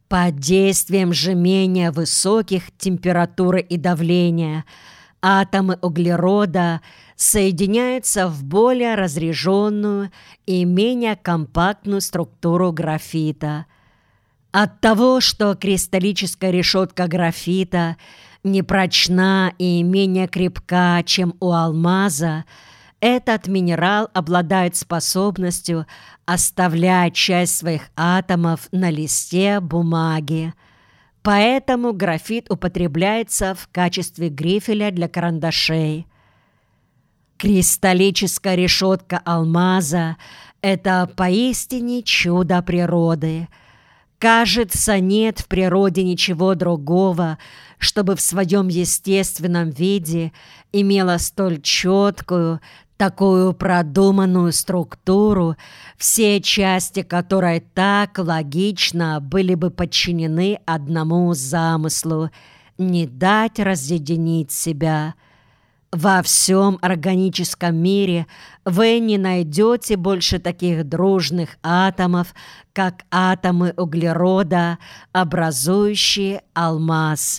Под действием же менее высоких температуры и давления атомы углерода соединяются в более разреженную и менее компактную структуру графита. От того, что кристаллическая решетка графита непрочна и менее крепка, чем у алмаза, этот минерал обладает способностью оставлять часть своих атомов на листе бумаги. Поэтому графит употребляется в качестве грифеля для карандашей. Кристаллическая решетка алмаза – это поистине чудо природы. Кажется, нет в природе ничего другого, чтобы в своем естественном виде имела столь четкую, такую продуманную структуру, все части которой так логично были бы подчинены одному замыслу – не дать разъединить себя. Во всем органическом мире вы не найдете больше таких дружных атомов, как атомы углерода, образующие алмаз.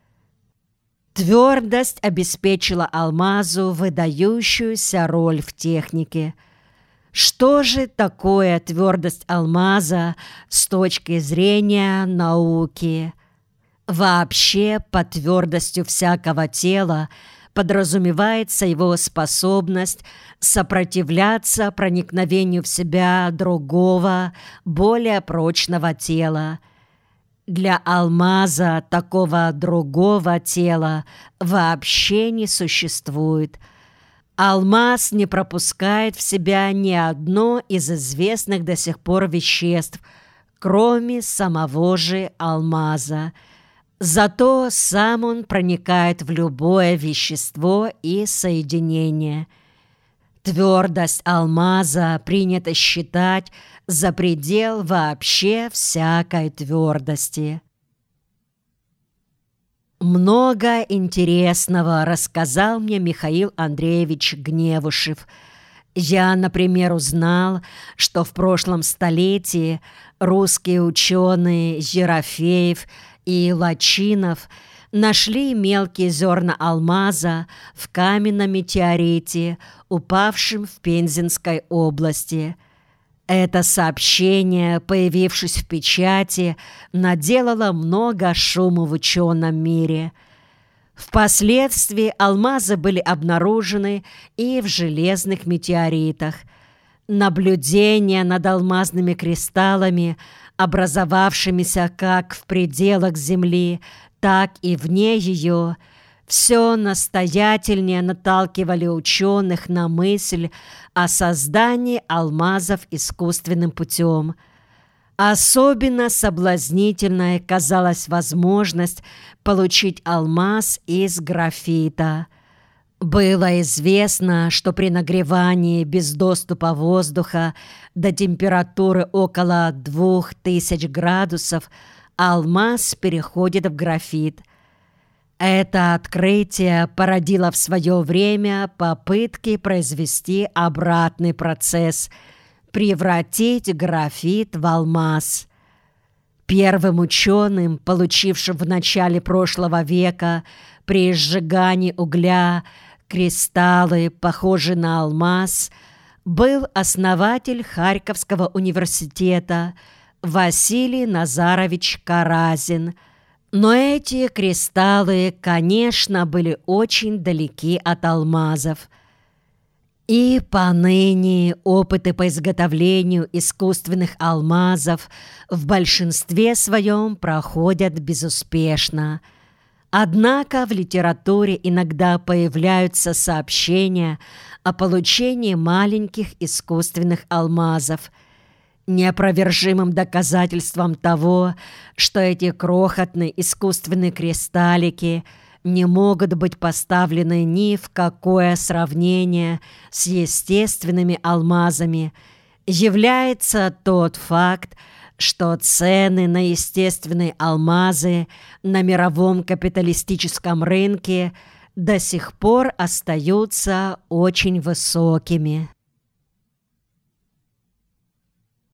Твердость обеспечила алмазу выдающуюся роль в технике. Что же такое твердость алмаза с точки зрения науки? Вообще, под твердостью всякого тела подразумевается его способность сопротивляться проникновению в себя другого, более прочного тела. Для алмаза такого другого тела вообще не существует. Алмаз не пропускает в себя ни одно из известных до сих пор веществ, кроме самого же алмаза. Зато сам он проникает в любое вещество и соединение. Твердость алмаза принято считать за предел вообще всякой твердости. Много интересного рассказал мне Михаил Андреевич Гневушев. Я, например, узнал, что в прошлом столетии русские ученые Ерофеев и Лачинов нашли мелкие зерна алмаза в каменном метеорите, упавшем в Пензенской области. Это сообщение, появившись в печати, наделало много шума в ученом мире. Впоследствии алмазы были обнаружены и в железных метеоритах. Наблюдения над алмазными кристаллами, образовавшимися как в пределах Земли, так и вне ее, все настоятельнее наталкивали ученых на мысль о создании алмазов искусственным путем. Особенно соблазнительной казалась возможность получить алмаз из графита. Было известно, что при нагревании без доступа воздуха до температуры около 2000 градусов алмаз переходит в графит. Это открытие породило в свое время попытки произвести обратный процесс – превратить графит в алмаз. Первым ученым, получившим в начале прошлого века при сжигании угля кристаллы, похожие на алмаз, был основатель Харьковского университета Василий Назарович Каразин. Но эти кристаллы, конечно, были очень далеки от алмазов. И поныне опыты по изготовлению искусственных алмазов в большинстве своем проходят безуспешно. Однако в литературе иногда появляются сообщения о получении маленьких искусственных алмазов. Неопровержимым доказательством того, что эти крохотные искусственные кристаллики не могут быть поставлены ни в какое сравнение с естественными алмазами, является тот факт, что цены на естественные алмазы на мировом капиталистическом рынке до сих пор остаются очень высокими.